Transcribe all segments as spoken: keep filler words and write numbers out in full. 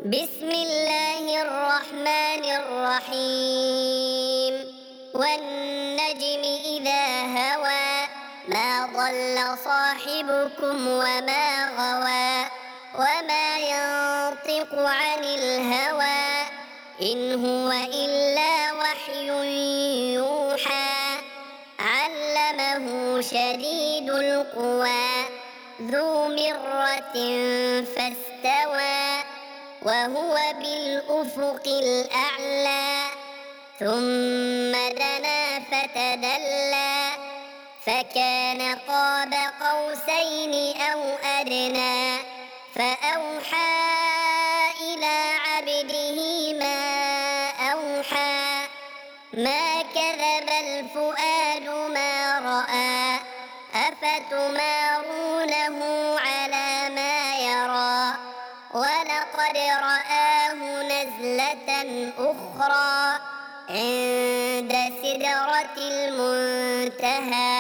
بسم الله الرحمن الرحيم والنجم إذا هوى ما ضل صاحبكم وما غوى وما ينطق عن الهوى إن هو إلا وحي يوحى علمه شديد القوى ذو مرة فاستوى وهو بالأفق الأعلى ثم دنا فتدلى فكان قاب قوسين أو أدنى فأوحى إلى عبده ما أوحى ما كذب الفؤاد ما رأى أفتمارونه على ما يرى ولقد رآه نزلة أخرى عند سدرة المنتهى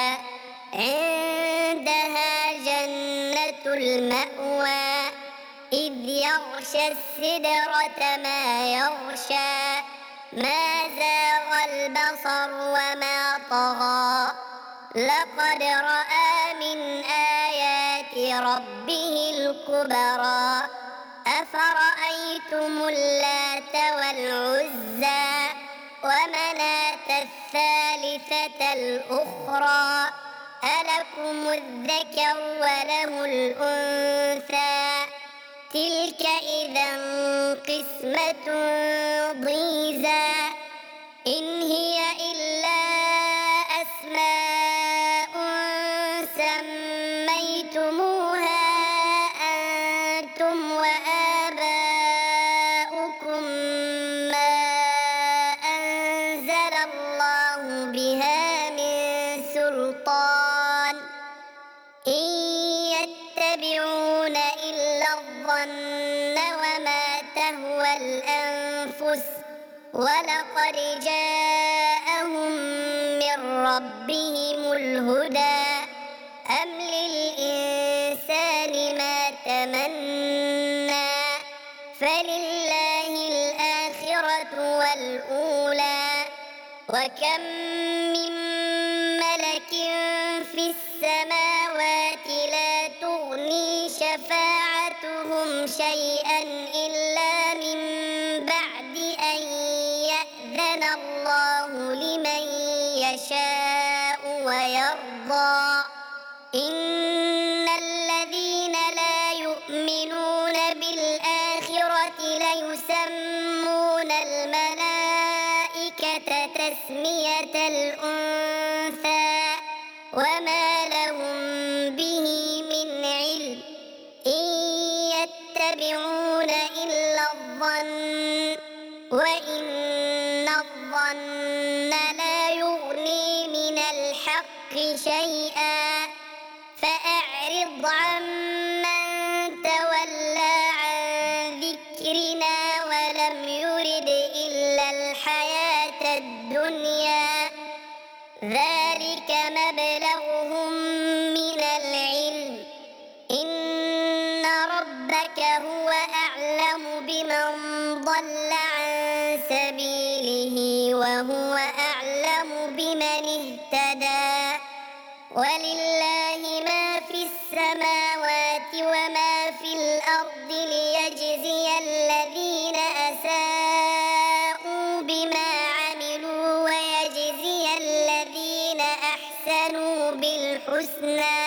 عندها جنة المأوى إذ يغشى السدرة ما يغشى ما زاغ البصر وما طغى لقد رأى من آيات ربه الكبرى أفرأيتم اللات والعزى ومناة الثالثة الأخرى ألكم الذكر وله الأنثى تلك إذا قسمة ضيزى إن هي إلا أسماء سميتموها أنتم وآباؤكم ما أنزل الله بها من سلطان إن يتبعون إلا الظن وما تهوى الأنفس ولقد جاءهم من ربهم الهدى أم للإنسان ما تمنى فلله الآخرة والأولى وكم من ملك في السماوات لا تغني شفاعتهم شيئا إلا من بعد أن يأذن الله لمن يشاء ويرضى إن الذين لا يؤمنون بالآخرة ليسمون الملائكة تسمية الأنثى وما لهم به من علم إن يتبعون إلا الظن وإن الظن لا يغني من الحق شيئا فأعرض عمن تولى عن ذكرنا ولم يرد إلا الحياة الدنيا ذلك مبلغهم من العلم إن ربك هو أعلم بمن ضل عن سبيله وهو أعلم بمن اهتدى ولله ما في السماوات وما في الأرض ليجزي الذين أساءوا بما عملوا ويجزي الذين أحسنوا بالحسنى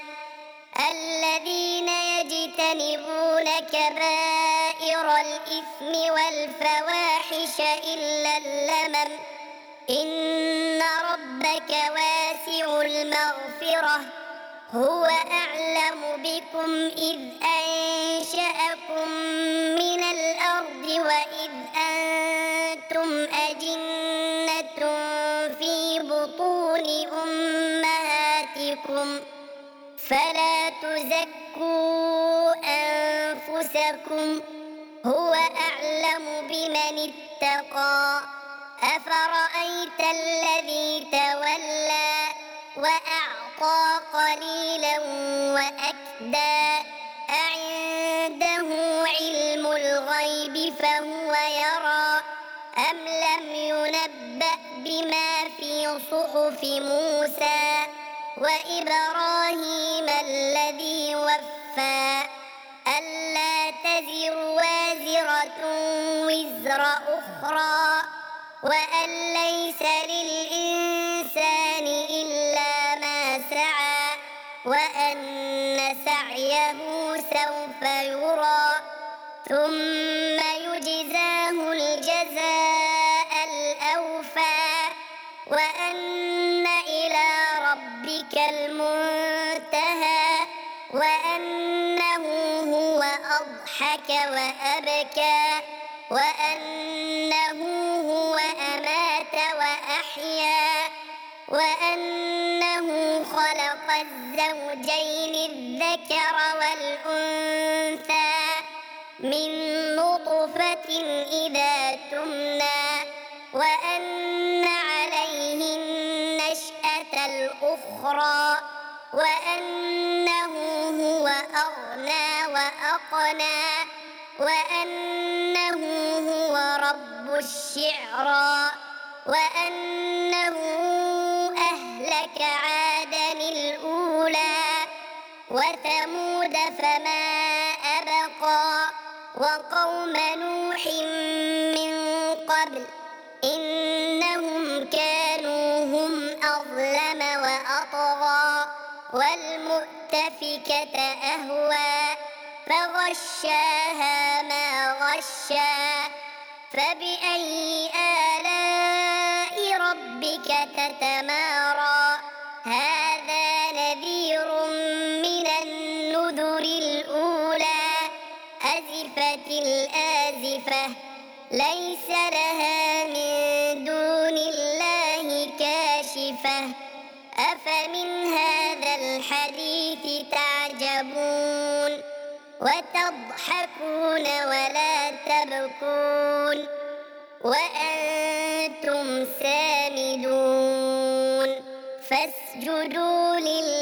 الذين يجتنبون كبائر الإثم والفواحش إلا اللمم إن ربك واسع المغفرة هو أعلم بكم إذ أنشأكم من الأرض وإذ أنتم أجنة في بطون أمهاتكم فلا تزكوا أنفسكم هو أعلم بمن اتقى أفرأيت الذي تولى وأعطى قليلا وأكدى أعنده علم الغيب فهو يرى أم لم ينبأ بما في صحف موسى وإبراهيم الذي وفى ألا تزر وازرة وزر أخرى وأن ليس للإنسان إلا ما سعى وأن سعيه سوف يرى ثم يجزاه الجزاء الأوفى وأن إلى ربك المنتهى وأنه هو أضحك وأبكى وأنه هو أمات وأحيا وأنه خلق الزوجين الذكر والأنثى من نطفة إذا تمنى وأن عليه النشأة الأخرى وأنه هو أغنى وأقنى وأنه هو رب الشعرى وأنه أهلك عادا الأولى وثمود فما أبقى وقوم نوح من قبل إنهم كانوا هم أظلم وأطغى والمؤتفكة أهوى فغشاها ما غشا فبأي آلاء ربك تتمارى هذا نذير من النذر الأولى أزفت الآزفة ليس لها من دون الله كاشفة أفمن هذا الحديث تعجبون وتضحكون ولا تبكون وأنتم سامدون فاسجدوا لله